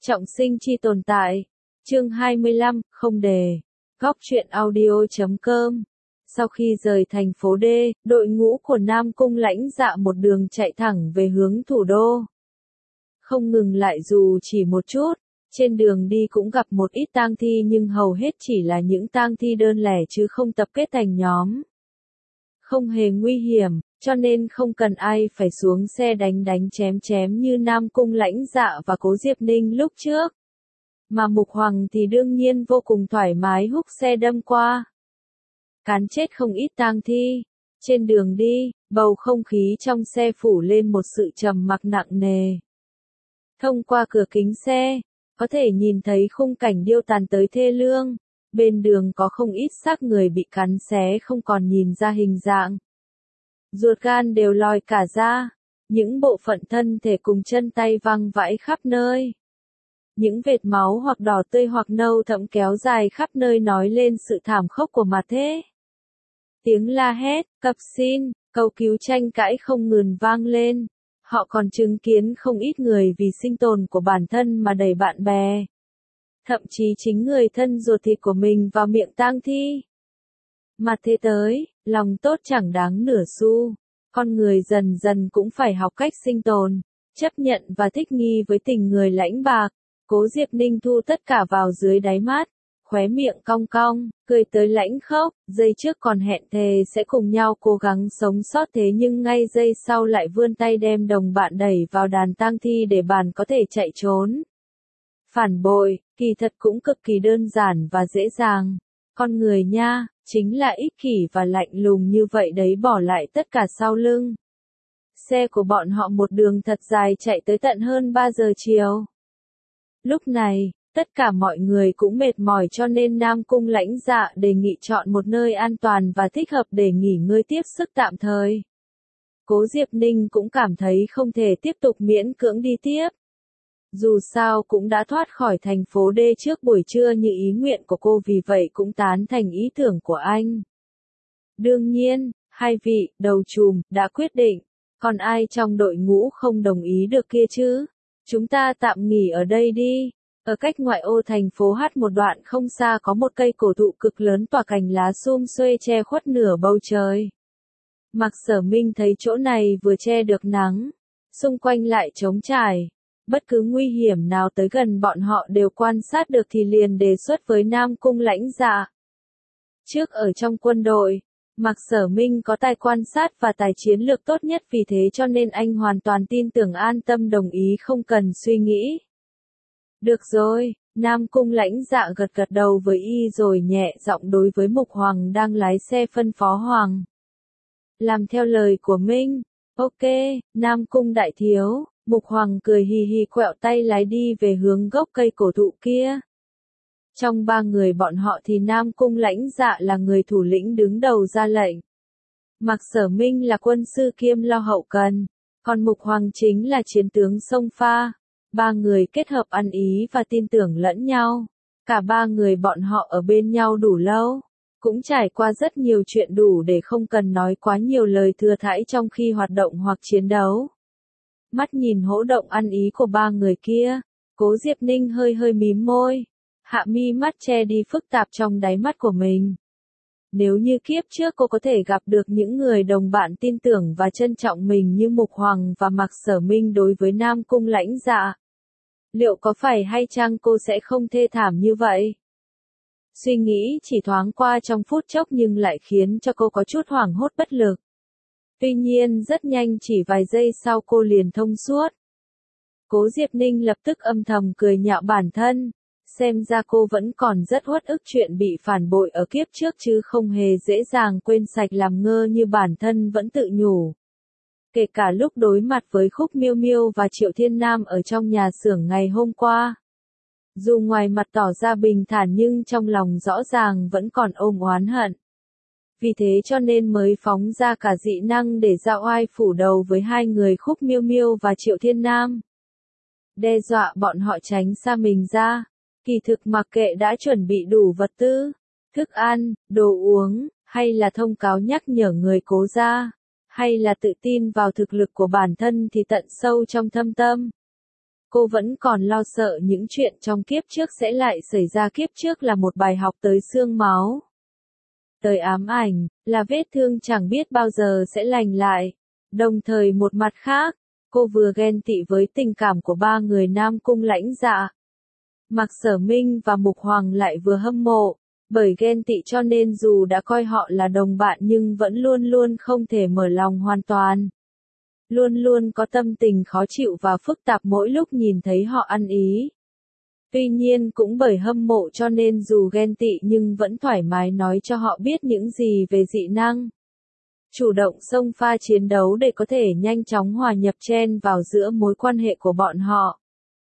Trọng sinh chi tồn tại. Chương 25, không đề. Góc truyện audio.com. Sau khi rời thành phố D, đội ngũ của Nam Cung Lãnh Dạ một đường chạy thẳng về hướng thủ đô. Không ngừng lại dù chỉ một chút, trên đường đi cũng gặp một ít tang thi nhưng hầu hết chỉ là những tang thi đơn lẻ chứ không tập kết thành nhóm. Không hề nguy hiểm, cho nên không cần ai phải xuống xe đánh chém như Nam Cung Lãnh Dạ và Cố Diệp Ninh lúc trước. Mà Mục Hoàng thì đương nhiên vô cùng thoải mái húc xe đâm qua. Cán chết không ít tang thi. Trên đường đi, bầu không khí trong xe phủ lên một sự trầm mặc nặng nề. Thông qua cửa kính xe, có thể nhìn thấy khung cảnh điêu tàn tới thê lương. Bên đường có không ít xác người bị cắn xé không còn nhìn ra hình dạng. Ruột gan đều lòi cả ra. Những bộ phận thân thể cùng chân tay văng vãi khắp nơi. Những vệt máu hoặc đỏ tươi hoặc nâu thẫm kéo dài khắp nơi nói lên sự thảm khốc của mặt thế. Tiếng la hét, cập xin, cầu cứu tranh cãi không ngừng vang lên. Họ còn chứng kiến không ít người vì sinh tồn của bản thân mà đẩy bạn bè. Thậm chí chính người thân ruột thịt của mình vào miệng tang thi. Mặt thế tới, lòng tốt chẳng đáng nửa xu. Con người dần dần cũng phải học cách sinh tồn, chấp nhận và thích nghi với tình người lãnh bạc. Cố Diệp Ninh thu tất cả vào dưới đáy mắt, khóe miệng cong cong, cười tới lãnh khốc, giây trước còn hẹn thề sẽ cùng nhau cố gắng sống sót thế nhưng ngay giây sau lại vươn tay đem đồng bạn đẩy vào đàn tang thi để bạn có thể chạy trốn. Phản bội, kỳ thật cũng cực kỳ đơn giản và dễ dàng. Con người nha, chính là ích kỷ và lạnh lùng như vậy đấy, bỏ lại tất cả sau lưng. Xe của bọn họ một đường thật dài chạy tới tận hơn 3 giờ chiều. Lúc này, tất cả mọi người cũng mệt mỏi cho nên Nam Cung Lãnh Dạ đề nghị chọn một nơi an toàn và thích hợp để nghỉ ngơi tiếp sức tạm thời. Cố Diệp Ninh cũng cảm thấy không thể tiếp tục miễn cưỡng đi tiếp. Dù sao cũng đã thoát khỏi thành phố D trước buổi trưa như ý nguyện của cô, vì vậy cũng tán thành ý tưởng của anh. Đương nhiên, hai vị đầu trùm đã quyết định, còn ai trong đội ngũ không đồng ý được kia chứ? Chúng ta tạm nghỉ ở đây đi. Ở cách ngoại ô thành phố H một đoạn không xa có một cây cổ thụ cực lớn tỏa cành lá sum xuê che khuất nửa bầu trời. Mạc Sở Minh thấy chỗ này vừa che được nắng, xung quanh lại trống trải. Bất cứ nguy hiểm nào tới gần bọn họ đều quan sát được thì liền đề xuất với Nam Cung Lãnh Dạ. Trước ở trong quân đội, Mạc Sở Minh có tài quan sát và tài chiến lược tốt nhất, vì thế cho nên anh hoàn toàn tin tưởng, an tâm đồng ý không cần suy nghĩ. Được rồi, Nam Cung Lãnh Dạ gật đầu với y rồi nhẹ giọng đối với Mục Hoàng đang lái xe phân phó Hoàng. Làm theo lời của Minh. Ok, Nam Cung đại thiếu. Mục Hoàng cười hì hì quẹo tay lái đi về hướng gốc cây cổ thụ kia. Trong ba người bọn họ thì Nam Cung Lãnh Dạ là người thủ lĩnh đứng đầu ra lệnh. Mạc Sở Minh là quân sư kiêm lo hậu cần, còn Mục Hoàng chính là chiến tướng xông pha. Ba người kết hợp ăn ý và tin tưởng lẫn nhau. Cả ba người bọn họ ở bên nhau đủ lâu, cũng trải qua rất nhiều chuyện đủ để không cần nói quá nhiều lời thừa thãi trong khi hoạt động hoặc chiến đấu. Mắt nhìn hỗ động ăn ý của ba người kia, Cố Diệp Ninh hơi mím môi, hạ mi mắt che đi phức tạp trong đáy mắt của mình. Nếu như kiếp trước cô có thể gặp được những người đồng bạn tin tưởng và trân trọng mình như Mục Hoàng và Mạc Sở Minh đối với Nam Cung Lãnh Dạ, liệu có phải hay chăng cô sẽ không thê thảm như vậy? Suy nghĩ chỉ thoáng qua trong phút chốc nhưng lại khiến cho cô có chút hoảng hốt bất lực. Tuy nhiên rất nhanh, chỉ vài giây sau cô liền thông suốt. Cố Diệp Ninh lập tức âm thầm cười nhạo bản thân. Xem ra cô vẫn còn rất uất ức chuyện bị phản bội ở kiếp trước chứ không hề dễ dàng quên sạch làm ngơ như bản thân vẫn tự nhủ. Kể cả lúc đối mặt với Khúc Miêu Miêu và Triệu Thiên Nam ở trong nhà xưởng ngày hôm qua. Dù ngoài mặt tỏ ra bình thản nhưng trong lòng rõ ràng vẫn còn ôm oán hận. Vì thế cho nên mới phóng ra cả dị năng để ra oai phủ đầu với hai người Khúc Miêu Miêu và Triệu Thiên Nam. Đe dọa bọn họ tránh xa mình ra. Kỳ thực mặc kệ đã chuẩn bị đủ vật tư, thức ăn, đồ uống, hay là thông cáo nhắc nhở người Cố gia, hay là tự tin vào thực lực của bản thân thì tận sâu trong thâm tâm. Cô vẫn còn lo sợ những chuyện trong kiếp trước sẽ lại xảy ra. Kiếp trước là một bài học tới xương máu, tới ám ảnh, là vết thương chẳng biết bao giờ sẽ lành lại. Đồng thời một mặt khác, cô vừa ghen tị với tình cảm của ba người Nam Cung Lãnh Dạ. Mạc Sở Minh và Mục Hoàng lại vừa hâm mộ, bởi ghen tị cho nên dù đã coi họ là đồng bạn nhưng vẫn luôn luôn không thể mở lòng hoàn toàn. Luôn luôn có tâm tình khó chịu và phức tạp mỗi lúc nhìn thấy họ ăn ý. Tuy nhiên cũng bởi hâm mộ cho nên dù ghen tị nhưng vẫn thoải mái nói cho họ biết những gì về dị năng. Chủ động xông pha chiến đấu để có thể nhanh chóng hòa nhập chen vào giữa mối quan hệ của bọn họ.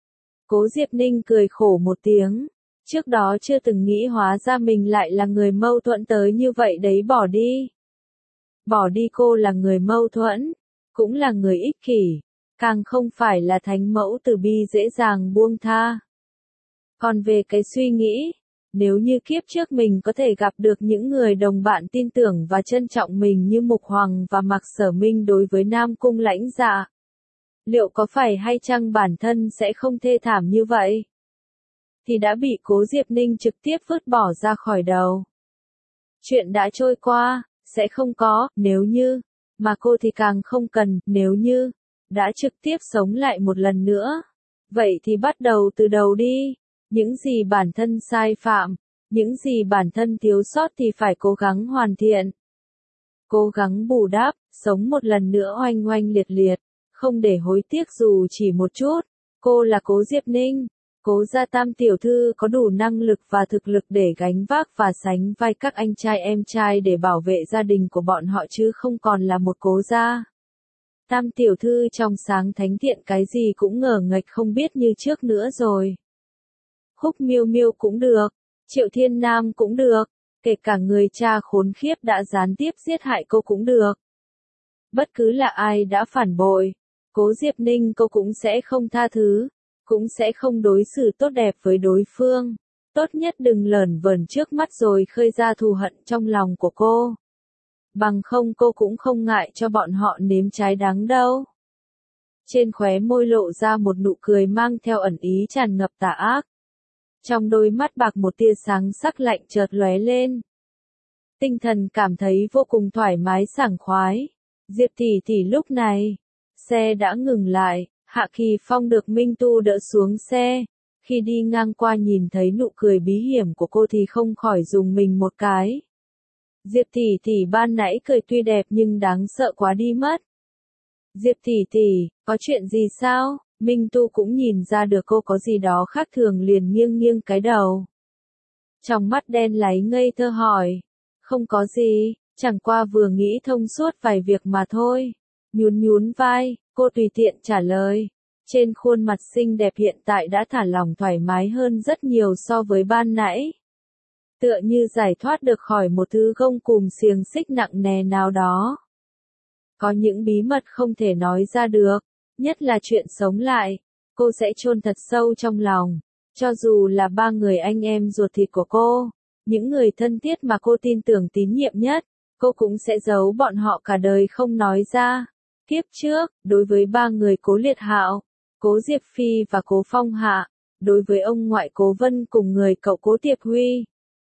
Cố Diệp Ninh cười khổ một tiếng. Trước đó chưa từng nghĩ hóa ra mình lại là người mâu thuẫn tới như vậy đấy. Bỏ đi. Bỏ đi, cô là người mâu thuẫn, cũng là người ích kỷ, càng không phải là thánh mẫu từ bi dễ dàng buông tha. Còn về cái suy nghĩ, nếu như kiếp trước mình có thể gặp được những người đồng bạn tin tưởng và trân trọng mình như Mục Hoàng và Mạc Sở Minh đối với Nam Cung Lãnh Dạ, liệu có phải hay chăng bản thân sẽ không thê thảm như vậy? Thì đã bị Cố Diệp Ninh trực tiếp vứt bỏ ra khỏi đầu. Chuyện đã trôi qua, sẽ không có, nếu như, mà cô thì càng không cần, nếu như, đã trực tiếp sống lại một lần nữa. Vậy thì bắt đầu từ đầu đi, những gì bản thân sai phạm, những gì bản thân thiếu sót thì phải cố gắng hoàn thiện. Cố gắng bù đắp, sống một lần nữa oanh oanh liệt liệt, không để hối tiếc dù chỉ một chút. Cô là Cố Diệp Ninh. Cố gia Tam tiểu thư có đủ năng lực và thực lực để gánh vác và sánh vai các anh trai em trai để bảo vệ gia đình của bọn họ chứ không còn là một Cố gia Tam tiểu thư trong sáng thánh thiện cái gì cũng ngờ nghệch không biết như trước nữa rồi. Khúc Miêu Miêu cũng được, Triệu Thiên Nam cũng được, kể cả người cha khốn khiếp đã gián tiếp giết hại cô cũng được. Bất cứ là ai đã phản bội, Cố Diệp Ninh cô cũng sẽ không tha thứ. Cũng sẽ không đối xử tốt đẹp với đối phương. Tốt nhất đừng lởn vởn trước mắt rồi khơi ra thù hận trong lòng của cô. Bằng không cô cũng không ngại cho bọn họ nếm trái đắng đâu. Trên khóe môi lộ ra một nụ cười mang theo ẩn ý tràn ngập tà ác. Trong đôi mắt bạc một tia sáng sắc lạnh chợt lóe lên. Tinh thần cảm thấy vô cùng thoải mái sảng khoái. Diệp tỷ tỷ lúc này, xe đã ngừng lại. Hạ Kỳ Phong được Minh Tu đỡ xuống xe, khi đi ngang qua nhìn thấy nụ cười bí hiểm của cô thì không khỏi rùng mình một cái. Diệp tỷ tỷ ban nãy cười tuy đẹp nhưng đáng sợ quá đi mất. Diệp tỷ tỷ, có chuyện gì sao? Minh Tu cũng nhìn ra được cô có gì đó khác thường liền nghiêng nghiêng cái đầu. Trong mắt đen láy ngây thơ hỏi. Không có gì, chẳng qua vừa nghĩ thông suốt vài việc mà thôi. Nhún nhún vai, cô tùy tiện trả lời. Trên khuôn mặt xinh đẹp hiện tại đã thả lỏng thoải mái hơn rất nhiều so với ban nãy. Tựa như giải thoát được khỏi một thứ gông cùm xiềng xích nặng nề nào đó. Có những bí mật không thể nói ra được, nhất là chuyện sống lại, cô sẽ chôn thật sâu trong lòng. Cho dù là ba người anh em ruột thịt của cô, những người thân thiết mà cô tin tưởng tín nhiệm nhất, cô cũng sẽ giấu bọn họ cả đời không nói ra. Kiếp trước, đối với ba người Cố Liệt Hạo, Cố Diệp Phi và Cố Phong Hạ, đối với ông ngoại Cố Vân cùng người cậu Cố Tiệp Huy,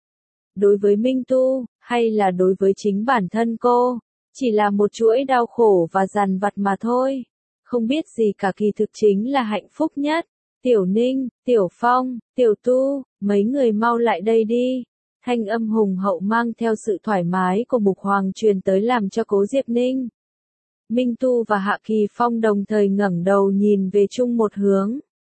đối với Minh Tu, hay là đối với chính bản thân cô, chỉ là một chuỗi đau khổ và dằn vặt mà thôi. Không biết gì cả, kỳ thực chính là hạnh phúc nhất. Tiểu Ninh, Tiểu Phong, Tiểu Tu, mấy người mau lại đây đi. Thanh âm hùng hậu mang theo sự thoải mái của Mục Hoàng truyền tới làm cho Cố Diệp Ninh, Minh Tu và Hạ Kỳ Phong đồng thời ngẩng đầu nhìn về chung một hướng.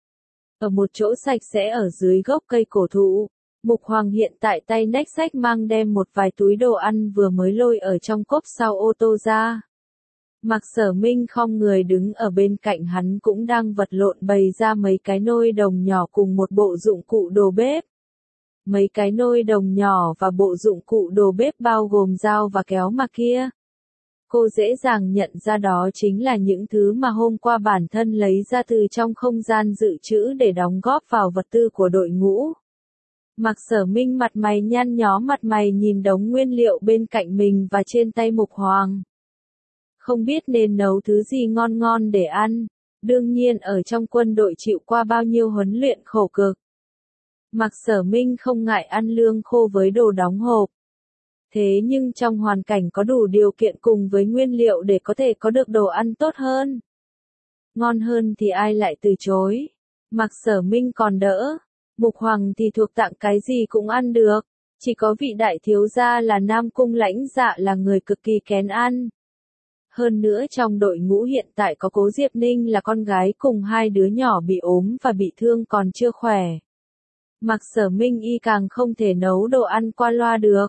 Ở một chỗ sạch sẽ ở dưới gốc cây cổ thụ, Mục Hoàng hiện tại tay nách xách mang đem một vài túi đồ ăn vừa mới lôi ở trong cốp sau ô tô ra. Mạc Sở Minh khom người đứng ở bên cạnh hắn cũng đang vật lộn bày ra mấy cái nôi đồng nhỏ cùng một bộ dụng cụ đồ bếp. Mấy cái nôi đồng nhỏ và bộ dụng cụ đồ bếp bao gồm dao và kéo mà kia. Cô dễ dàng nhận ra đó chính là những thứ mà hôm qua bản thân lấy ra từ trong không gian dự trữ để đóng góp vào vật tư của đội ngũ. Mạc Sở Minh mặt mày nhăn nhó, mặt mày nhìn đống nguyên liệu bên cạnh mình và trên tay Mục Hoàng. Không biết nên nấu thứ gì ngon ngon để ăn. Đương nhiên ở trong quân đội chịu qua bao nhiêu huấn luyện khổ cực. Mạc Sở Minh không ngại ăn lương khô với đồ đóng hộp. Thế nhưng trong hoàn cảnh có đủ điều kiện cùng với nguyên liệu để có thể có được đồ ăn tốt hơn, ngon hơn thì ai lại từ chối. Mạc Sở Minh còn đỡ. Mục Hoàng thì thuộc tạng cái gì cũng ăn được. Chỉ có vị đại thiếu gia là Nam Cung Lãnh Dạ là người cực kỳ kén ăn. Hơn nữa trong đội ngũ hiện tại có Cố Diệp Ninh là con gái cùng hai đứa nhỏ bị ốm và bị thương còn chưa khỏe. Mạc Sở Minh y càng không thể nấu đồ ăn qua loa được.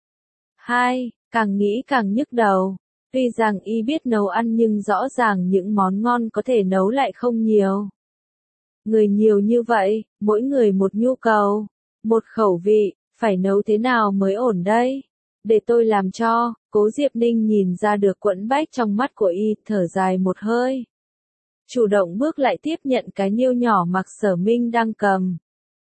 Càng nghĩ càng nhức đầu. Tuy rằng y biết nấu ăn nhưng rõ ràng những món ngon có thể nấu lại không nhiều. Người nhiều như vậy, mỗi người một nhu cầu, một khẩu vị, phải nấu thế nào mới ổn đây? Để tôi làm cho. Cố Diệp Ninh nhìn ra được quẫn bách trong mắt của y, thở dài một hơi. Chủ động bước lại tiếp nhận cái niêu nhỏ Mạc Sở Minh đang cầm.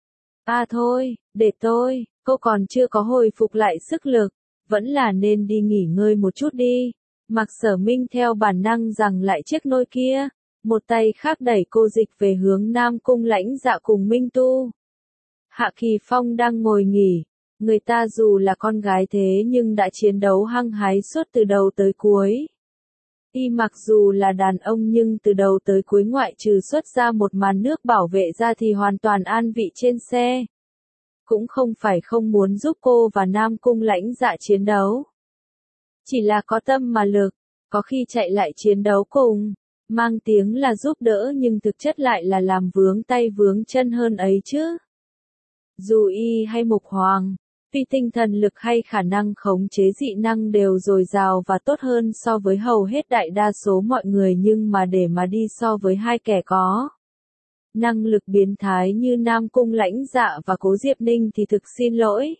Thôi, để tôi, cô còn chưa có hồi phục lại sức lực, vẫn là nên đi nghỉ ngơi một chút đi. Mạc Sở Minh theo bản năng giằng lại chiếc nôi kia, một tay khác đẩy cô dịch về hướng Nam Cung Lãnh Dạ cùng Minh Tu. Hạ Kỳ Phong đang ngồi nghỉ, người ta dù là con gái thế nhưng đã chiến đấu hăng hái suốt từ đầu tới cuối. Y mặc dù là đàn ông nhưng từ đầu tới cuối ngoại trừ xuất ra một màn nước bảo vệ ra thì hoàn toàn an vị trên xe. Cũng không phải không muốn giúp cô và Nam Cung Lãnh Dạ chiến đấu. Chỉ là có tâm mà lực, có khi chạy lại chiến đấu cùng, mang tiếng là giúp đỡ nhưng thực chất lại là làm vướng tay vướng chân hơn ấy chứ. Dù y hay Mục Hoàng, tuy tinh thần lực hay khả năng khống chế dị năng đều dồi dào và tốt hơn so với hầu hết đại đa số mọi người nhưng mà để mà đi so với hai kẻ có năng lực biến thái như Nam Cung Lãnh Dạ và Cố Diệp Ninh thì thực xin lỗi.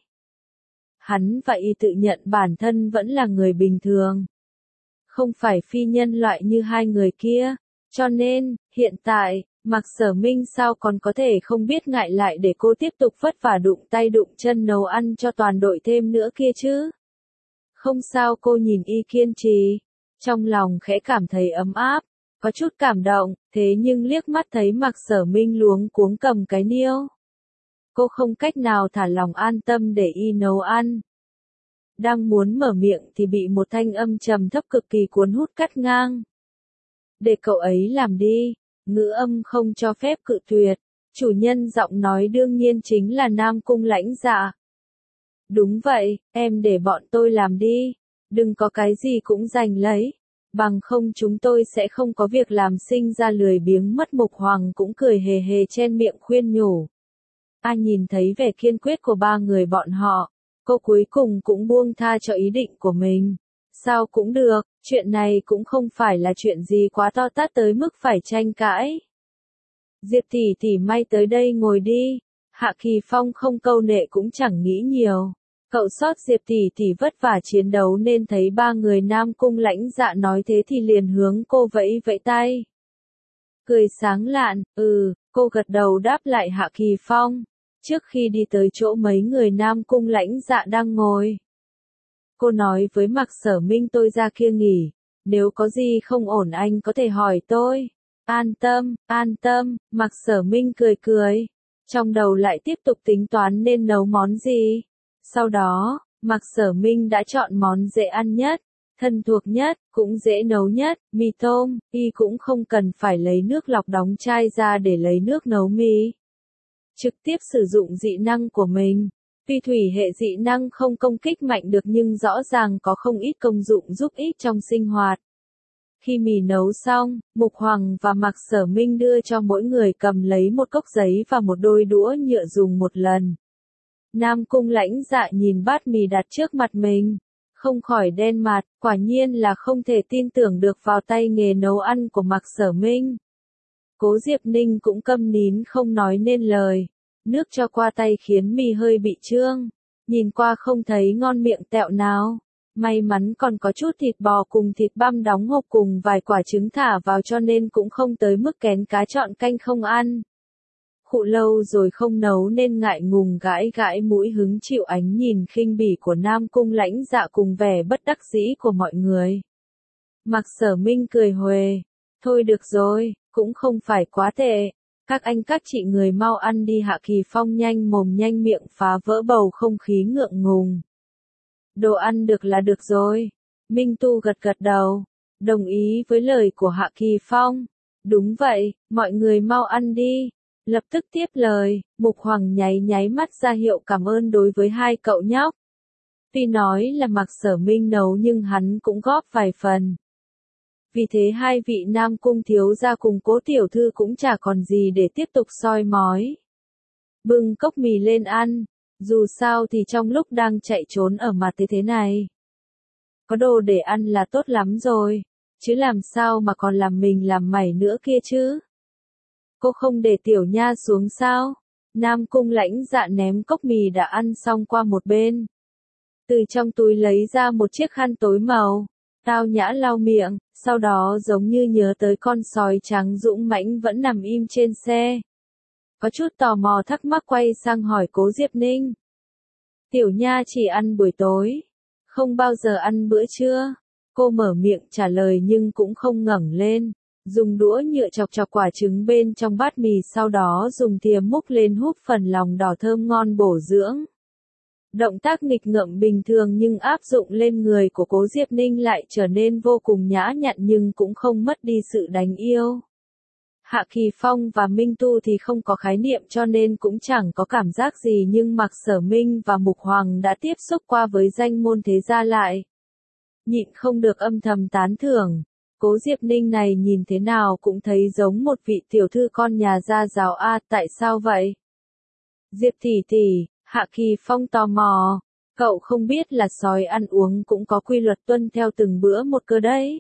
Hắn và y tự nhận bản thân vẫn là người bình thường. Không phải phi nhân loại như hai người kia. Cho nên, hiện tại, Mạc Sở Minh sao còn có thể không biết ngại lại để cô tiếp tục vất vả đụng tay đụng chân nấu ăn cho toàn đội thêm nữa kia chứ. Không sao, cô nhìn y kiên trì. Trong lòng khẽ cảm thấy ấm áp, có chút cảm động, thế nhưng liếc mắt thấy Mạc Sở Minh luống cuống cầm cái niêu. Cô không cách nào thả lòng an tâm để y nấu ăn. Đang muốn mở miệng thì bị một thanh âm trầm thấp cực kỳ cuốn hút cắt ngang. Để cậu ấy làm đi, ngữ âm không cho phép cự tuyệt. Chủ nhân giọng nói đương nhiên chính là Nam Cung Lãnh Dạ. Đúng vậy, em để bọn tôi làm đi, đừng có cái gì cũng giành lấy. Bằng không chúng tôi sẽ không có việc làm, sinh ra lười biếng mất. Mục Hoàng cũng cười hề hề chen miệng khuyên nhủ. Nhìn thấy vẻ kiên quyết của ba người bọn họ, cô cuối cùng cũng buông tha cho ý định của mình. Sao cũng được, chuyện này cũng không phải là chuyện gì quá to tát tới mức phải tranh cãi. Diệp tỷ tỷ may tới đây ngồi đi. Hạ Kỳ Phong không câu nệ cũng chẳng nghĩ nhiều. Cậu sót Diệp tỷ tỷ vất vả chiến đấu nên thấy ba người Nam Cung Lãnh Dạ nói thế thì liền hướng cô vẫy vẫy tay. Cười sáng lạn, cô gật đầu đáp lại Hạ Kỳ Phong. Trước khi đi tới chỗ mấy người Nam Cung Lãnh Dạ đang ngồi, cô nói với Mạc Sở Minh tôi ra kia nghỉ, nếu có gì không ổn anh có thể hỏi tôi. An tâm, Mạc Sở Minh cười cười. Trong đầu lại tiếp tục tính toán nên nấu món gì. Sau đó, Mạc Sở Minh đã chọn món dễ ăn nhất, thân thuộc nhất, cũng dễ nấu nhất, mì tôm. Y cũng không cần phải lấy nước lọc đóng chai ra để lấy nước nấu mì. Trực tiếp sử dụng dị năng của mình. Tuy thủy hệ dị năng không công kích mạnh được nhưng rõ ràng có không ít công dụng giúp ích trong sinh hoạt. Khi mì nấu xong, Mục Hoàng và Mạc Sở Minh đưa cho mỗi người cầm lấy một cốc giấy và một đôi đũa nhựa dùng một lần. Nam Cung Lãnh Dạ nhìn bát mì đặt trước mặt mình, không khỏi đen mặt, quả nhiên là không thể tin tưởng được vào tay nghề nấu ăn của Mạc Sở Minh. Cố Diệp Ninh cũng câm nín không nói nên lời, nước cho qua tay khiến mì hơi bị trương, nhìn qua không thấy ngon miệng tẹo nào. May mắn còn có chút thịt bò cùng thịt băm đóng hộp cùng vài quả trứng thả vào cho nên cũng không tới mức kén cá chọn canh không ăn. Khụ lâu rồi không nấu nên ngại ngùng gãi gãi mũi hứng chịu ánh nhìn khinh bỉ của Nam Cung Lãnh Dạ cùng vẻ bất đắc dĩ của mọi người. Mạc Sở Minh cười huề. Thôi được rồi, cũng không phải quá tệ. Các anh các chị người mau ăn đi. Hạ Kỳ Phong nhanh mồm nhanh miệng phá vỡ bầu không khí ngượng ngùng. Đồ ăn được là được rồi. Minh Tu gật gật đầu, đồng ý với lời của Hạ Kỳ Phong. Đúng vậy, mọi người mau ăn đi. Lập tức tiếp lời, Mục Hoàng nháy nháy mắt ra hiệu cảm ơn đối với hai cậu nhóc. Tuy nói là Mạc Sở Minh nấu nhưng hắn cũng góp vài phần. Vì thế hai vị Nam Cung thiếu gia cùng Cố tiểu thư cũng chả còn gì để tiếp tục soi mói. Bưng cốc mì lên ăn, dù sao thì trong lúc đang chạy trốn ở mặt thế này. Có đồ để ăn là tốt lắm rồi, chứ làm sao mà còn làm mình làm mày nữa kia chứ. Cô không để Tiểu Nha xuống sao? Nam Cung Lãnh Dạ ném cốc mì đã ăn xong qua một bên. Từ trong túi lấy ra một chiếc khăn tối màu, tao nhã lau miệng, sau đó giống như nhớ tới con sói trắng dũng mãnh vẫn nằm im trên xe. Có chút tò mò thắc mắc quay sang hỏi Cố Diệp Ninh. Tiểu Nha chỉ ăn buổi tối, không bao giờ ăn bữa trưa. Cô mở miệng trả lời nhưng cũng không ngẩng lên, dùng đũa nhựa chọc chọc quả trứng bên trong bát mì sau đó dùng thìa múc lên húp phần lòng đỏ thơm ngon bổ dưỡng. Động tác nghịch ngợm bình thường nhưng áp dụng lên người của Cố Diệp Ninh lại trở nên vô cùng nhã nhặn nhưng cũng không mất đi sự đáng yêu. Hạ Kỳ Phong và Minh Tu thì không có khái niệm cho nên cũng chẳng có cảm giác gì nhưng Mạc Sở Minh và Mục Hoàng đã tiếp xúc qua với danh môn thế gia lại. Nhịn không được âm thầm tán thưởng, Cố Diệp Ninh này nhìn thế nào cũng thấy giống một vị tiểu thư con nhà gia giáo a, tại sao vậy? Diệp tỷ tỷ, Hạ Kỳ Phong tò mò, cậu không biết là sói ăn uống cũng có quy luật tuân theo từng bữa một cơ đấy.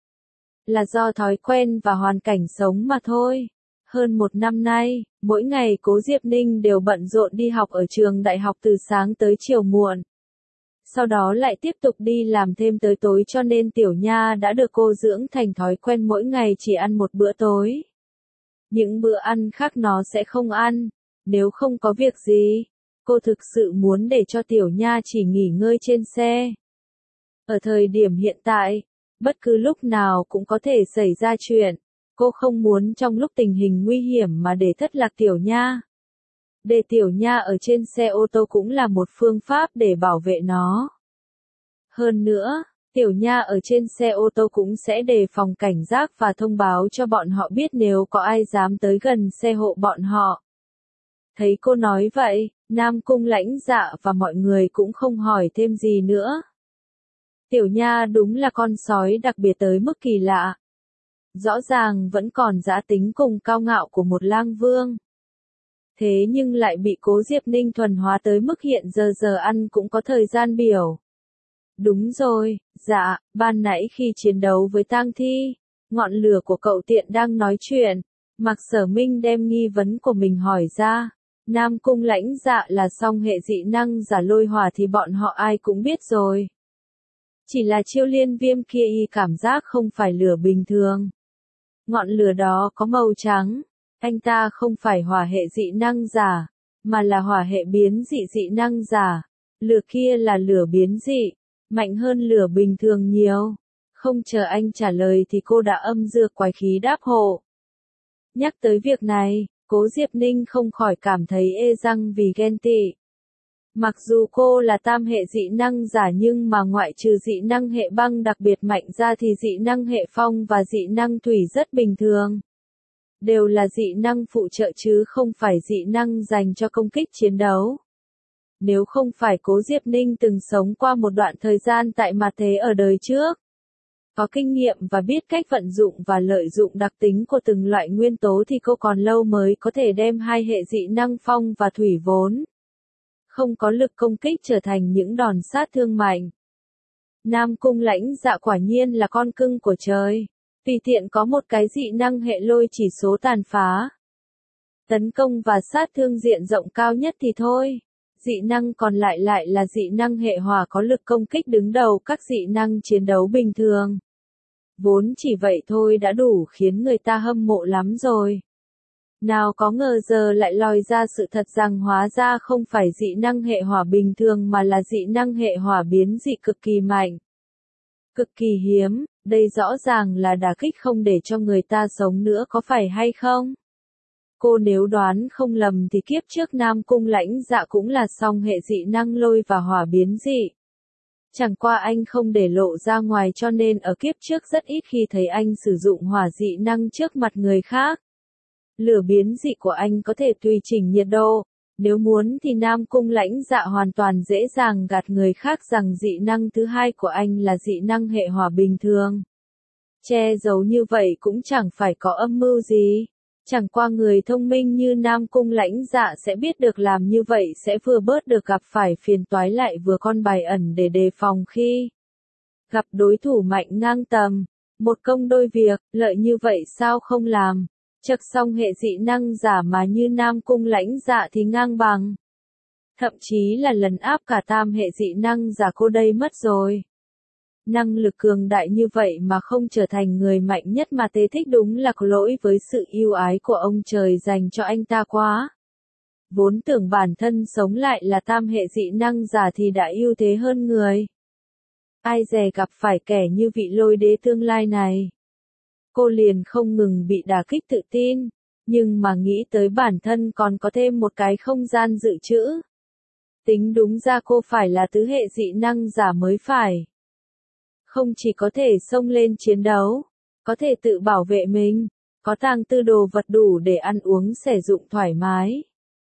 Là do thói quen và hoàn cảnh sống mà thôi. Hơn một năm nay, mỗi ngày Cố Diệp Ninh đều bận rộn đi học ở trường đại học từ sáng tới chiều muộn. Sau đó lại tiếp tục đi làm thêm tới tối cho nên Tiểu Nha đã được cô dưỡng thành thói quen mỗi ngày chỉ ăn một bữa tối. Những bữa ăn khác nó sẽ không ăn, nếu không có việc gì. Cô thực sự muốn để cho Tiểu Nha chỉ nghỉ ngơi trên xe. Ở thời điểm hiện tại, bất cứ lúc nào cũng có thể xảy ra chuyện. Cô không muốn trong lúc tình hình nguy hiểm mà để thất lạc Tiểu Nha. Để Tiểu Nha ở trên xe ô tô cũng là một phương pháp để bảo vệ nó. Hơn nữa, Tiểu Nha ở trên xe ô tô cũng sẽ đề phòng cảnh giác và thông báo cho bọn họ biết nếu có ai dám tới gần xe hộ bọn họ. Thấy cô nói vậy, Nam Cung Lãnh Dạ và mọi người cũng không hỏi thêm gì nữa. Tiểu Nha đúng là con sói đặc biệt tới mức kỳ lạ. Rõ ràng vẫn còn dã tính cùng cao ngạo của một lang vương. Thế nhưng lại bị Cố Diệp Ninh thuần hóa tới mức hiện giờ giờ ăn cũng có thời gian biểu. Đúng rồi, dạ, ban nãy khi chiến đấu với tang thi, ngọn lửa của cậu tiện đang nói chuyện. Mạc Sở Minh đem nghi vấn của mình hỏi ra. Nam Cung Lãnh Dạ là song hệ dị năng giả lôi hỏa thì bọn họ ai cũng biết rồi. Chỉ là chiêu liên viêm kia y cảm giác không phải lửa bình thường. Ngọn lửa đó có màu trắng. Anh ta không phải hỏa hệ dị năng giả, mà là hỏa hệ biến dị dị năng giả. Lửa kia là lửa biến dị, mạnh hơn lửa bình thường nhiều. Không chờ anh trả lời thì cô đã âm dược quái khí đáp hộ. Nhắc tới việc này, Cố Diệp Ninh không khỏi cảm thấy ê răng vì ghen tị. Mặc dù cô là tam hệ dị năng giả nhưng mà ngoại trừ dị năng hệ băng đặc biệt mạnh ra thì dị năng hệ phong và dị năng thủy rất bình thường. Đều là dị năng phụ trợ chứ không phải dị năng dành cho công kích chiến đấu. Nếu không phải Cố Diệp Ninh từng sống qua một đoạn thời gian tại mặt thế ở đời trước, có kinh nghiệm và biết cách vận dụng và lợi dụng đặc tính của từng loại nguyên tố thì cô còn lâu mới có thể đem hai hệ dị năng phong và thủy vốn không có lực công kích trở thành những đòn sát thương mạnh. Nam Cung Lãnh Dạ quả nhiên là con cưng của trời. Tùy tiện có một cái dị năng hệ lôi chỉ số tàn phá, tấn công và sát thương diện rộng cao nhất thì thôi. Dị năng còn lại lại là dị năng hệ hỏa có lực công kích đứng đầu các dị năng chiến đấu bình thường. Vốn chỉ vậy thôi đã đủ khiến người ta hâm mộ lắm rồi. Nào có ngờ giờ lại lòi ra sự thật rằng hóa ra không phải dị năng hệ hỏa bình thường mà là dị năng hệ hỏa biến dị cực kỳ mạnh. Cực kỳ hiếm, Đây rõ ràng là đả kích không để cho người ta sống nữa có phải hay không? Cô nếu đoán không lầm thì kiếp trước Nam Cung Lãnh Dạ cũng là song hệ dị năng lôi và hỏa biến dị. Chẳng qua anh không để lộ ra ngoài cho nên ở kiếp trước rất ít khi thấy anh sử dụng hỏa dị năng trước mặt người khác. Lửa biến dị của anh có thể tùy chỉnh nhiệt độ. Nếu muốn thì Nam Cung Lãnh Dạ hoàn toàn dễ dàng gạt người khác rằng dị năng thứ hai của anh là dị năng hệ hỏa bình thường. Che giấu như vậy cũng chẳng phải có âm mưu gì. Chẳng qua người thông minh như Nam Cung Lãnh Dạ sẽ biết được làm như vậy sẽ vừa bớt được gặp phải phiền toái lại vừa con bài ẩn để đề phòng khi gặp đối thủ mạnh ngang tầm. Một công đôi việc, lợi như vậy sao không làm? Chật song hệ dị năng giả mà như Nam Cung Lãnh Dạ thì ngang bằng. Thậm chí là lấn áp cả tam hệ dị năng giả cô đây mất rồi. Năng lực cường đại như vậy mà không trở thành người mạnh nhất mà Tê thích đúng là có lỗi với sự yêu ái của ông trời dành cho anh ta quá. Vốn tưởng bản thân sống lại là tam hệ dị năng giả thì đã ưu thế hơn người. Ai dè gặp phải kẻ như vị Lôi Đế tương lai này. Cô liền không ngừng bị đả kích tự tin, nhưng mà nghĩ tới bản thân còn có thêm một cái không gian dự trữ. Tính đúng ra cô phải là tứ hệ dị năng giả mới phải. Không chỉ có thể xông lên chiến đấu, có thể tự bảo vệ mình, có tàng tư đồ vật đủ để ăn uống sử dụng thoải mái.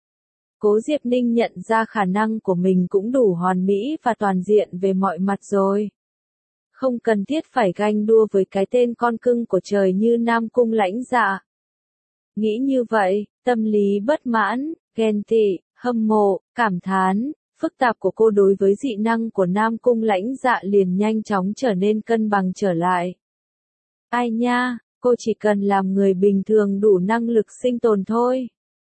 Cố Diệp Ninh nhận ra khả năng của mình cũng đủ hoàn mỹ và toàn diện về mọi mặt rồi. Không cần thiết phải ganh đua với cái tên con cưng của trời như Nam Cung Lãnh Dạ. Nghĩ như vậy, tâm lý bất mãn, ghen tị, hâm mộ, cảm thán, phức tạp của cô đối với dị năng của Nam Cung Lãnh Dạ liền nhanh chóng trở nên cân bằng trở lại. Ai nha, cô chỉ cần làm người bình thường đủ năng lực sinh tồn thôi.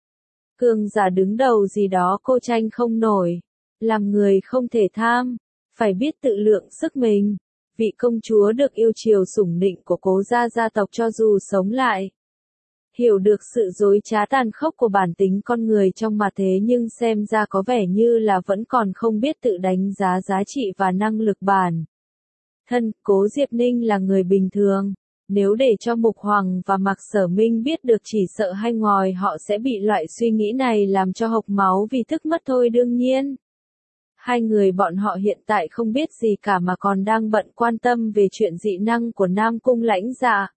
Cường giả đứng đầu gì đó cô tranh không nổi. Làm người không thể tham, phải biết tự lượng sức mình. Vị công chúa được yêu chiều sủng nịnh của Cố gia tộc cho dù sống lại. Hiểu được sự dối trá tàn khốc của bản tính con người trong mà thế nhưng xem ra có vẻ như là vẫn còn không biết tự đánh giá giá trị và năng lực bản thân. Cố Diệp Ninh là người bình thường. Nếu để cho Mục Hoàng và Mạc Sở Minh biết được chỉ sợ hay ngòi họ sẽ bị loại suy nghĩ này làm cho hộc máu vì tức mất thôi đương nhiên. Hai người bọn họ hiện tại không biết gì cả mà còn đang bận quan tâm về chuyện dị năng của Nam Cung Lãnh Dạ.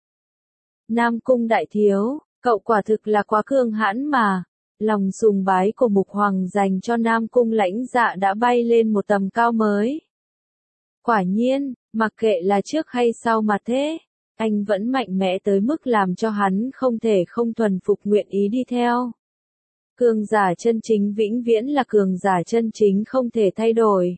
Nam Cung đại thiếu, cậu quả thực là quá cường hãn mà. Lòng sùng bái của Mục Hoàng dành cho Nam Cung Lãnh Dạ đã bay lên một tầm cao mới. Quả nhiên, mặc kệ là trước hay sau mà thế, anh vẫn mạnh mẽ tới mức làm cho hắn không thể không thuần phục nguyện ý đi theo. Cường giả chân chính vĩnh viễn là cường giả chân chính không thể thay đổi.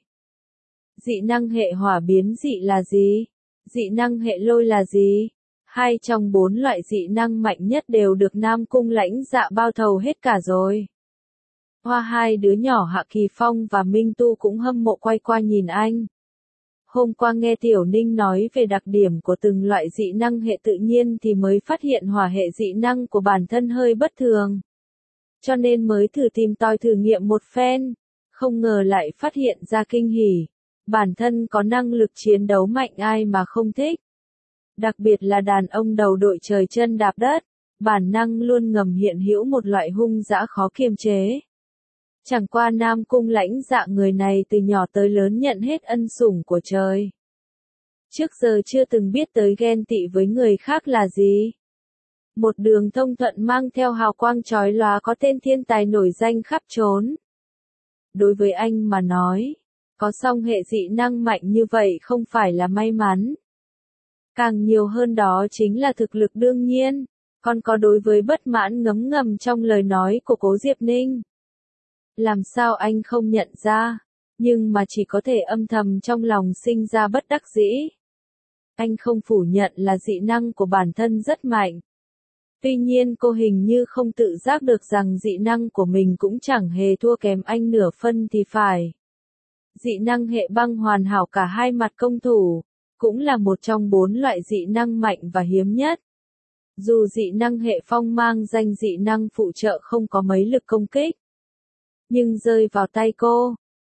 Dị năng hệ hỏa biến dị là gì? Dị năng hệ lôi là gì? Hai trong 4 loại dị năng mạnh nhất đều được Nam Cung Lãnh Dạ bao thầu hết cả rồi. Hoa hai đứa nhỏ Hạ Kỳ Phong và Minh Tu cũng hâm mộ quay qua nhìn anh. Hôm qua nghe Tiểu Ninh nói về đặc điểm của từng loại dị năng hệ tự nhiên thì mới phát hiện hỏa hệ dị năng của bản thân hơi bất thường. Cho nên mới thử tìm tòi thử nghiệm một phen, không ngờ lại phát hiện ra kinh hỉ. Bản thân có năng lực chiến đấu mạnh ai mà không thích. Đặc biệt là đàn ông đầu đội trời chân đạp đất, bản năng luôn ngầm hiện hữu một loại hung dã khó kiềm chế. Chẳng qua Nam Cung Lãnh Dạ người này từ nhỏ tới lớn nhận hết ân sủng của trời. Trước giờ chưa từng biết tới ghen tị với người khác là gì. Một đường thông thuận mang theo hào quang chói lóa có tên thiên tài nổi danh khắp trốn. Đối với anh mà nói, có song hệ dị năng mạnh như vậy không phải là may mắn. Càng nhiều hơn đó chính là thực lực đương nhiên, còn có đối với bất mãn ngấm ngầm trong lời nói của Cố Diệp Ninh. Làm sao anh không nhận ra, nhưng mà chỉ có thể âm thầm trong lòng sinh ra bất đắc dĩ. Anh không phủ nhận là dị năng của bản thân rất mạnh. Tuy nhiên cô hình như không tự giác được rằng dị năng của mình cũng chẳng hề thua kém anh nửa phân thì phải. Dị năng hệ băng hoàn hảo cả hai mặt công thủ, cũng là một trong 4 loại dị năng mạnh và hiếm nhất. Dù dị năng hệ phong mang danh dị năng phụ trợ không có mấy lực công kích, nhưng rơi vào tay cô,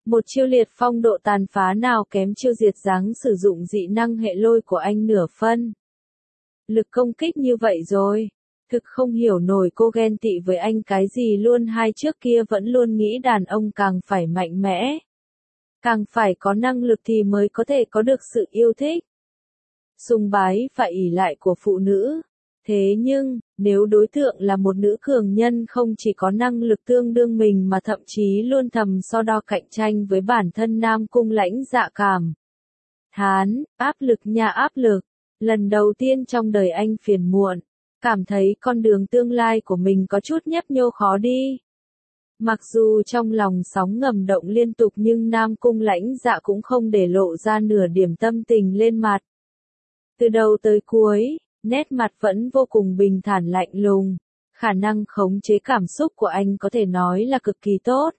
Một chiêu liệt phong độ tàn phá nào kém chiêu diệt dáng sử dụng dị năng hệ lôi của anh nửa phân. Lực công kích như vậy rồi. Thực không hiểu nổi cô ghen tị với anh cái gì luôn, hai trước kia vẫn luôn nghĩ đàn ông càng phải mạnh mẽ. Càng phải có năng lực thì mới có thể có được sự yêu thích. Sùng bái và ỷ lại của phụ nữ. Thế nhưng, nếu đối tượng là một nữ cường nhân không chỉ có năng lực tương đương mình mà thậm chí luôn thầm so đo cạnh tranh với bản thân, Nam Cung Lãnh Dạ cảm thán, áp lực nha, áp lực. Lần đầu tiên trong đời anh phiền muộn, cảm thấy con đường tương lai của mình có chút nhấp nhô khó đi. Mặc dù trong lòng sóng ngầm động liên tục nhưng Nam Cung Lãnh Dạ cũng không để lộ ra nửa điểm tâm tình lên mặt. Từ đầu tới cuối, nét mặt vẫn vô cùng bình thản lạnh lùng, khả năng khống chế cảm xúc của anh có thể nói là cực kỳ tốt.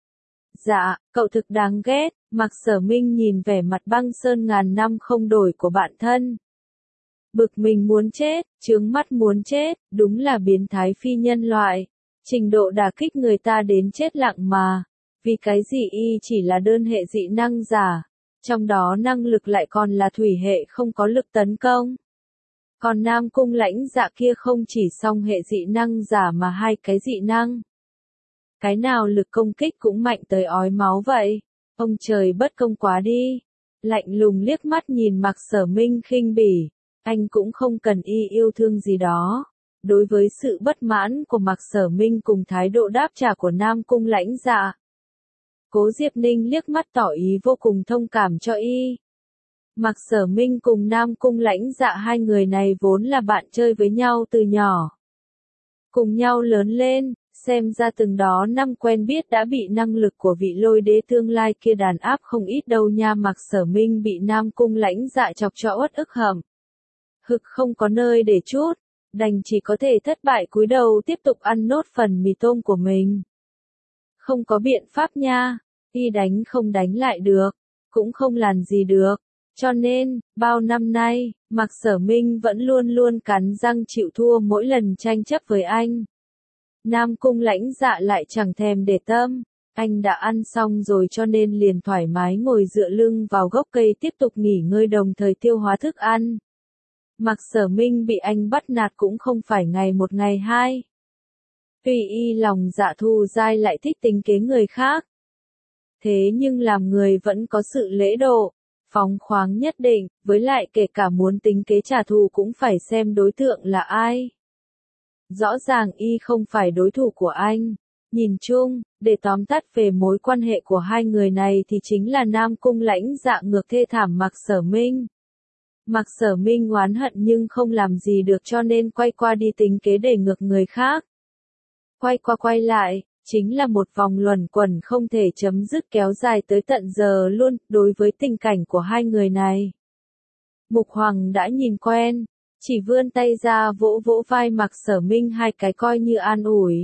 Dạ, cậu thực đáng ghét, Mạc Sở Minh nhìn vẻ mặt băng sơn ngàn năm không đổi của bạn thân. Bực mình muốn chết, chướng mắt muốn chết, đúng là biến thái phi nhân loại. Trình độ đả kích người ta đến chết lặng mà. Vì cái gì y chỉ là đơn hệ dị năng giả, trong đó năng lực lại còn là thủy hệ không có lực tấn công. Còn Nam Cung Lãnh Dạ kia không chỉ song hệ dị năng giả mà hai cái dị năng. Cái nào lực công kích cũng mạnh tới ói máu vậy. Ông trời bất công quá đi. Lạnh lùng liếc mắt nhìn Mạc Sở Minh khinh bỉ. Anh cũng không cần y yêu thương gì đó. Đối với sự bất mãn của Mạc Sở Minh cùng thái độ đáp trả của Nam Cung Lãnh Dạ, Cố Diệp Ninh liếc mắt tỏ ý vô cùng thông cảm cho y. Mạc Sở Minh cùng Nam Cung Lãnh Dạ hai người này vốn là bạn chơi với nhau từ nhỏ. Cùng nhau lớn lên, xem ra từng đó năm quen biết đã bị năng lực của vị lôi đế tương lai kia đàn áp không ít đâu nha. Mạc Sở Minh bị Nam Cung Lãnh Dạ chọc cho uất ức hầm hực không có nơi để trút, đành chỉ có thể thất bại cúi đầu tiếp tục ăn nốt phần mì tôm của mình. Không có biện pháp nha, y đánh không đánh lại được, cũng không làm gì được, cho nên, bao năm nay, Mạc Sở Minh vẫn luôn luôn cắn răng chịu thua mỗi lần tranh chấp với anh. Nam Cung Lãnh Dạ lại chẳng thèm để tâm, anh đã ăn xong rồi cho nên liền thoải mái ngồi dựa lưng vào gốc cây tiếp tục nghỉ ngơi đồng thời tiêu hóa thức ăn. Mạc Sở Minh bị anh bắt nạt cũng không phải ngày một ngày hai. Tuy y lòng dạ thù dai lại thích tính kế người khác. Thế nhưng làm người vẫn có sự lễ độ, phóng khoáng nhất định, với lại kể cả muốn tính kế trả thù cũng phải xem đối tượng là ai. Rõ ràng y không phải đối thủ của anh. Nhìn chung, để tóm tắt về mối quan hệ của hai người này thì chính là Nam Cung Lãnh Dạ ngược thê thảm Mạc Sở Minh. Mạc Sở Minh oán hận nhưng không làm gì được cho nên quay qua đi tính kế để ngược người khác. Quay qua quay lại, chính là một vòng luẩn quẩn không thể chấm dứt kéo dài tới tận giờ luôn. Đối với tình cảnh của hai người này, Mục Hoàng đã nhìn quen, chỉ vươn tay ra vỗ vỗ vai Mạc Sở Minh hai cái coi như an ủi.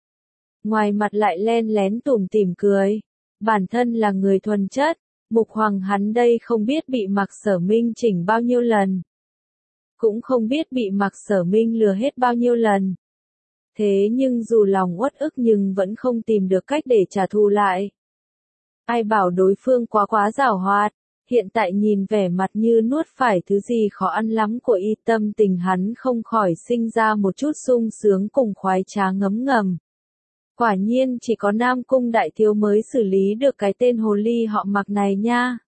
Ngoài mặt lại len lén tủm tỉm cười. Bản thân là người thuần chất, Mục Hoàng hắn đây không biết bị Mạc Sở Minh chỉnh bao nhiêu lần. Cũng không biết bị Mạc Sở Minh lừa hết bao nhiêu lần. Thế nhưng dù lòng uất ức nhưng vẫn không tìm được cách để trả thù lại. Ai bảo đối phương quá giảo hoạt, hiện tại nhìn vẻ mặt như nuốt phải thứ gì khó ăn lắm của y, tâm tình hắn không khỏi sinh ra một chút sung sướng cùng khoái trá ngấm ngầm. Quả nhiên chỉ có Nam Cung đại thiếu mới xử lý được cái tên hồ ly họ Mạc này nha.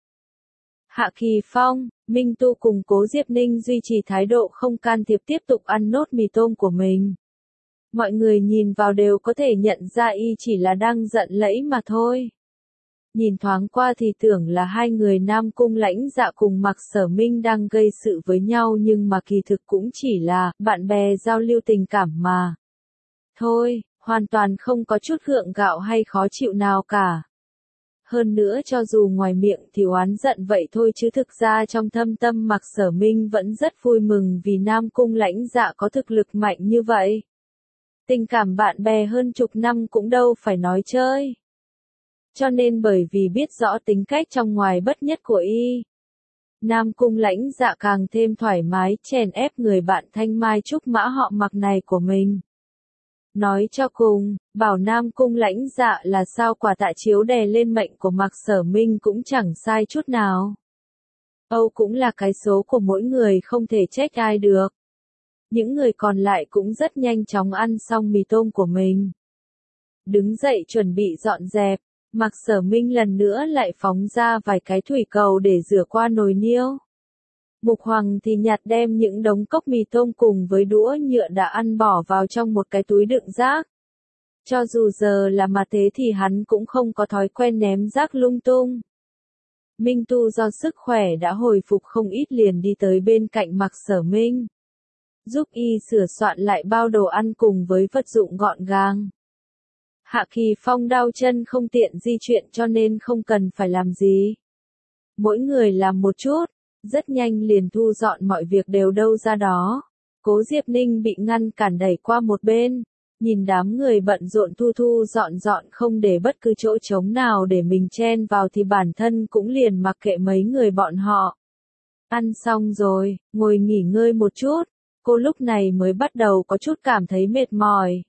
Hạ Kỳ Phong, Minh Tu cùng Cố Diệp Ninh duy trì thái độ không can thiệp tiếp tục ăn nốt mì tôm của mình. Mọi người nhìn vào đều có thể nhận ra y chỉ là đang giận lẫy mà thôi. Nhìn thoáng qua thì tưởng là hai người Nam Cung Lãnh Dạ cùng Mạc Sở Minh đang gây sự với nhau nhưng mà kỳ thực cũng chỉ là bạn bè giao lưu tình cảm mà. Thôi, hoàn toàn không có chút gượng gạo hay khó chịu nào cả. Hơn nữa cho dù ngoài miệng thì oán giận vậy thôi chứ thực ra trong thâm tâm Mạc Sở Minh vẫn rất vui mừng vì Nam Cung Lãnh Dạ có thực lực mạnh như vậy. Tình cảm bạn bè hơn chục năm cũng đâu phải nói chơi. Cho nên bởi vì biết rõ tính cách trong ngoài bất nhất của y, Nam Cung Lãnh Dạ càng thêm thoải mái chèn ép người bạn thanh mai trúc mã họ Mạc này của mình. Nói cho cùng, bảo Nam Cung Lãnh Dạ là sao quả tạ chiếu đè lên mệnh của Mạc Sở Minh cũng chẳng sai chút nào. Âu cũng là cái số của mỗi người, không thể trách ai được. Những người còn lại cũng rất nhanh chóng ăn xong mì tôm của mình. Đứng dậy chuẩn bị dọn dẹp, Mạc Sở Minh lần nữa lại phóng ra vài cái thủy cầu để rửa qua nồi niêu. Mục Hoàng thì nhặt đem những đống cốc mì tôm cùng với đũa nhựa đã ăn bỏ vào trong một cái túi đựng rác. Cho dù giờ là mà thế thì hắn cũng không có thói quen ném rác lung tung. Minh Tu do sức khỏe đã hồi phục không ít liền đi tới bên cạnh Mạc Sở Minh, giúp y sửa soạn lại bao đồ ăn cùng với vật dụng gọn gàng. Hạ Kỳ Phong đau chân không tiện di chuyển cho nên không cần phải làm gì. Mỗi người làm một chút, rất nhanh liền thu dọn mọi việc đều đâu ra đó. Cố Diệp Ninh bị ngăn cản đẩy qua một bên, nhìn đám người bận rộn thu thu dọn dọn không để bất cứ chỗ trống nào để mình chen vào thì bản thân cũng liền mặc kệ mấy người bọn họ. Ăn xong rồi, ngồi nghỉ ngơi một chút, cô lúc này mới bắt đầu có chút cảm thấy mệt mỏi.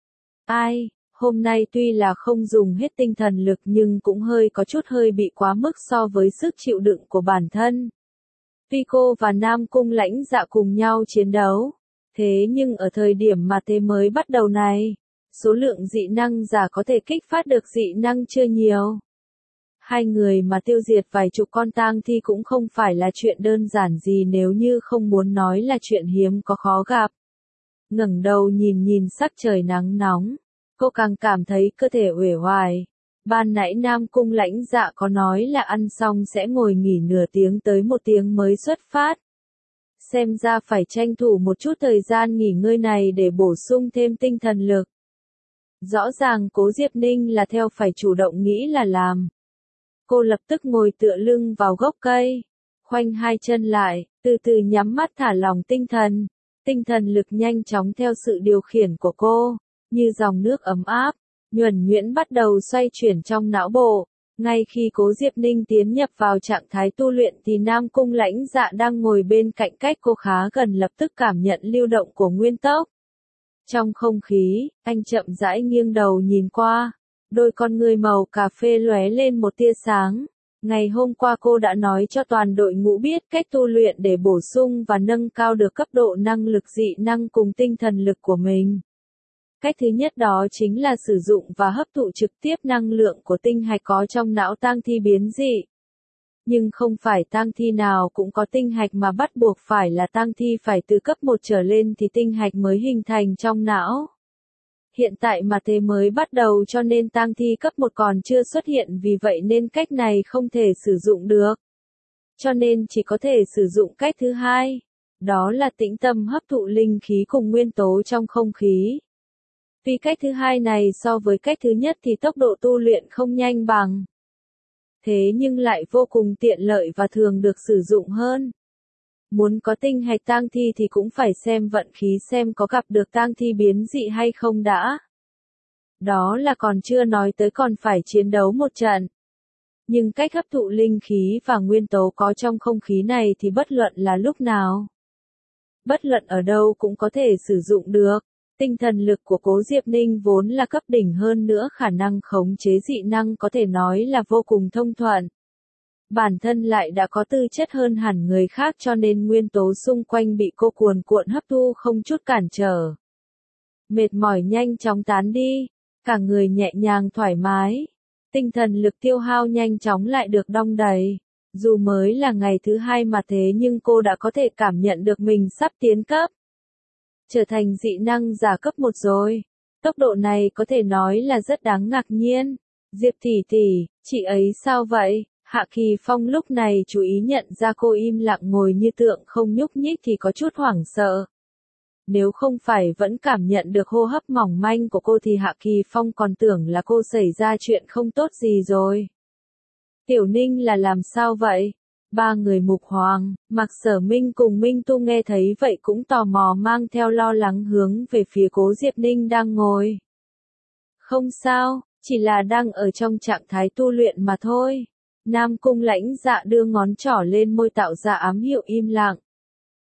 Ai, hôm nay tuy là không dùng hết tinh thần lực nhưng cũng có chút hơi bị quá mức so với sức chịu đựng của bản thân. Tuy cô và Nam Cung Lãnh Dạ cùng nhau chiến đấu, thế nhưng ở thời điểm mà thế mới bắt đầu này, số lượng dị năng giả có thể kích phát được dị năng chưa nhiều. Hai người mà tiêu diệt vài chục con tang thi cũng không phải là chuyện đơn giản gì, nếu như không muốn nói là chuyện hiếm có khó gặp. Ngẩng đầu nhìn sắc trời nắng nóng, cô càng cảm thấy cơ thể uể oải. Ban nãy Nam Cung Lãnh Dạ có nói là ăn xong sẽ ngồi nghỉ nửa tiếng tới một tiếng mới xuất phát. Xem ra phải tranh thủ một chút thời gian nghỉ ngơi này để bổ sung thêm tinh thần lực. Rõ ràng Cố Diệp Ninh là theo phải chủ động nghĩ là làm. Cô lập tức ngồi tựa lưng vào gốc cây, khoanh hai chân lại, từ từ nhắm mắt thả lỏng tinh thần. Tinh thần lực nhanh chóng theo sự điều khiển của cô, như dòng nước ấm áp, nhuần nhuyễn bắt đầu xoay chuyển trong não bộ. Ngay khi Cố Diệp Ninh tiến nhập vào trạng thái tu luyện thì Nam Cung Lãnh Dạ đang ngồi bên cạnh cách cô khá gần lập tức cảm nhận lưu động của nguyên tốc. Trong không khí, anh chậm rãi nghiêng đầu nhìn qua, đôi con ngươi màu cà phê lóe lên một tia sáng. Ngày hôm qua cô đã nói cho toàn đội ngũ biết cách tu luyện để bổ sung và nâng cao được cấp độ năng lực dị năng cùng tinh thần lực của mình. Cách thứ nhất đó chính là sử dụng và hấp thụ trực tiếp năng lượng của tinh hạch có trong não tang thi biến dị. Nhưng không phải tang thi nào cũng có tinh hạch mà bắt buộc phải là tang thi phải từ cấp 1 trở lên thì tinh hạch mới hình thành trong não. Hiện tại mà thế mới bắt đầu cho nên tang thi cấp 1 còn chưa xuất hiện, vì vậy nên cách này không thể sử dụng được. Cho nên chỉ có thể sử dụng cách thứ hai, đó là tĩnh tâm hấp thụ linh khí cùng nguyên tố trong không khí. Vì cách thứ hai này so với cách thứ nhất thì tốc độ tu luyện không nhanh bằng. Thế nhưng lại vô cùng tiện lợi và thường được sử dụng hơn. Muốn có tinh hạch tang thi thì cũng phải xem vận khí xem có gặp được tang thi biến dị hay không đã. Đó là còn chưa nói tới còn phải chiến đấu một trận. Nhưng cách hấp thụ linh khí và nguyên tố có trong không khí này thì bất luận là lúc nào, bất luận ở đâu cũng có thể sử dụng được. Tinh thần lực của Cố Diệp Ninh vốn là cấp đỉnh, hơn nữa khả năng khống chế dị năng có thể nói là vô cùng thông thuận. Bản thân lại đã có tư chất hơn hẳn người khác cho nên nguyên tố xung quanh bị cô cuồn cuộn hấp thu không chút cản trở. Mệt mỏi nhanh chóng tán đi, cả người nhẹ nhàng thoải mái. Tinh thần lực tiêu hao nhanh chóng lại được đong đầy. Dù mới là ngày thứ hai mà thế nhưng cô đã có thể cảm nhận được mình sắp tiến cấp. Trở thành dị năng giả cấp 1 rồi. Tốc độ này có thể nói là rất đáng ngạc nhiên. Diệp tỷ tỷ, chị ấy sao vậy? Hạ Kỳ Phong lúc này chú ý nhận ra cô im lặng ngồi như tượng không nhúc nhích thì có chút hoảng sợ. Nếu không phải vẫn cảm nhận được hô hấp mỏng manh của cô thì Hạ Kỳ Phong còn tưởng là cô xảy ra chuyện không tốt gì rồi. Tiểu Ninh là làm sao vậy? Ba người Mục Hoàng, Mạc Sở Minh cùng Minh Tu nghe thấy vậy cũng tò mò mang theo lo lắng hướng về phía Cố Diệp Ninh đang ngồi. Không sao, chỉ là đang ở trong trạng thái tu luyện mà thôi. Nam Cung Lãnh Dạ đưa ngón trỏ lên môi tạo ra ám hiệu im lặng.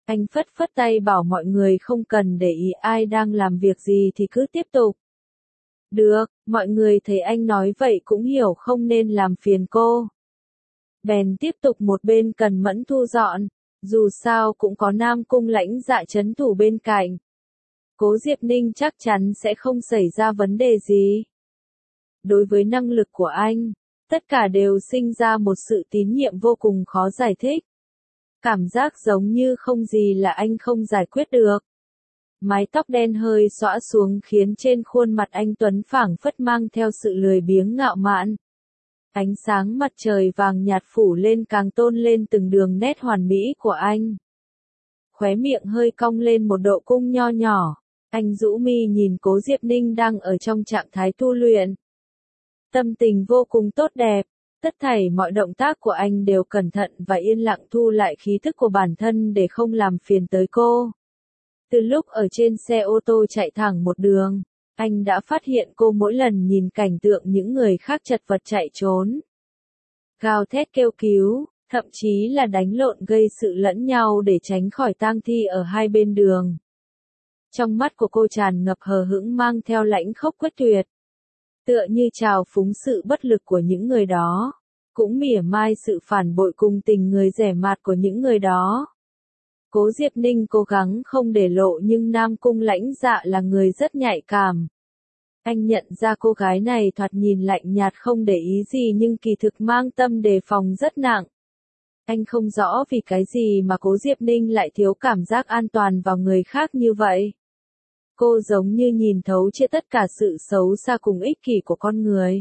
Anh phất phất tay bảo mọi người không cần để ý ai đang làm việc gì thì cứ tiếp tục. Được, mọi người thấy anh nói vậy cũng hiểu không nên làm phiền cô. Bèn tiếp tục một bên cần mẫn thu dọn, dù sao cũng có Nam Cung Lãnh Dạ trấn thủ bên cạnh. Cố Diệp Ninh chắc chắn sẽ không xảy ra vấn đề gì. Đối với năng lực của anh, tất cả đều sinh ra một sự tín nhiệm vô cùng khó giải thích. Cảm giác giống như không gì là anh không giải quyết được. Mái tóc đen hơi xõa xuống khiến trên khuôn mặt anh Tuấn phảng phất mang theo sự lười biếng ngạo mạn. Ánh sáng mặt trời vàng nhạt phủ lên càng tôn lên từng đường nét hoàn mỹ của anh. Khóe miệng hơi cong lên một độ cung nho nhỏ. Anh rũ mi nhìn Cố Diệp Ninh đang ở trong trạng thái tu luyện. Tâm tình vô cùng tốt đẹp. Tất thảy mọi động tác của anh đều cẩn thận và yên lặng thu lại khí thức của bản thân để không làm phiền tới cô. Từ lúc ở trên xe ô tô chạy thẳng một đường, anh đã phát hiện cô mỗi lần nhìn cảnh tượng những người khác chật vật chạy trốn. Gào thét kêu cứu, thậm chí là đánh lộn gây sự lẫn nhau để tránh khỏi tang thi ở hai bên đường. Trong mắt của cô tràn ngập hờ hững mang theo lãnh khốc quyết tuyệt. Tựa như trào phúng sự bất lực của những người đó, cũng mỉa mai sự phản bội cùng tình người rẻ mạt của những người đó. Cố Diệp Ninh cố gắng không để lộ nhưng Nam Cung Lãnh Dạ là người rất nhạy cảm. Anh nhận ra cô gái này thoạt nhìn lạnh nhạt không để ý gì nhưng kỳ thực mang tâm đề phòng rất nặng. Anh không rõ vì cái gì mà Cố Diệp Ninh lại thiếu cảm giác an toàn vào người khác như vậy. Cô giống như nhìn thấu chia tất cả sự xấu xa cùng ích kỷ của con người.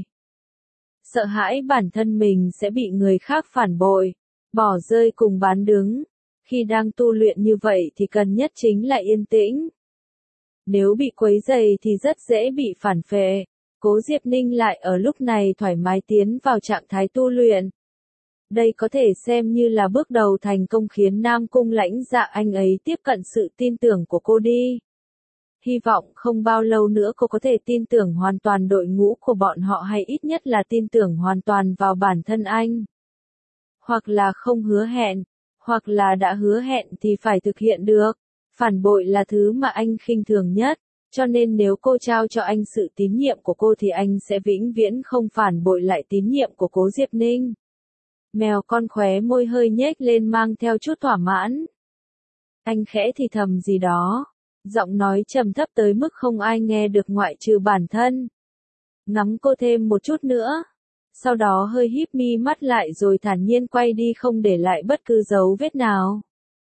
Sợ hãi bản thân mình sẽ bị người khác phản bội, bỏ rơi cùng bán đứng. Khi đang tu luyện như vậy thì cần nhất chính là yên tĩnh. Nếu bị quấy rầy thì rất dễ bị phản phệ. Cố Diệp Ninh lại ở lúc này thoải mái tiến vào trạng thái tu luyện. Đây có thể xem như là bước đầu thành công khiến Nam Cung Lãnh Dạ anh ấy tiếp cận sự tin tưởng của cô đi. Hy vọng không bao lâu nữa cô có thể tin tưởng hoàn toàn đội ngũ của bọn họ hay ít nhất là tin tưởng hoàn toàn vào bản thân anh. Hoặc là không hứa hẹn, hoặc là đã hứa hẹn thì phải thực hiện được. Phản bội là thứ mà anh khinh thường nhất, cho nên nếu cô trao cho anh sự tín nhiệm của cô thì anh sẽ vĩnh viễn không phản bội lại tín nhiệm của Cố Diệp Ninh. Mèo con khóe môi hơi nhếch lên mang theo chút thỏa mãn. Anh khẽ thì thầm gì đó, giọng nói trầm thấp tới mức không ai nghe được ngoại trừ bản thân. Ngắm cô thêm một chút nữa. Sau đó hơi híp mi mắt lại rồi thản nhiên quay đi không để lại bất cứ dấu vết nào.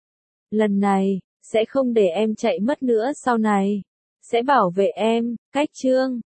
Lần này, sẽ không để em chạy mất nữa sau này. Sẽ bảo vệ em, cách chương.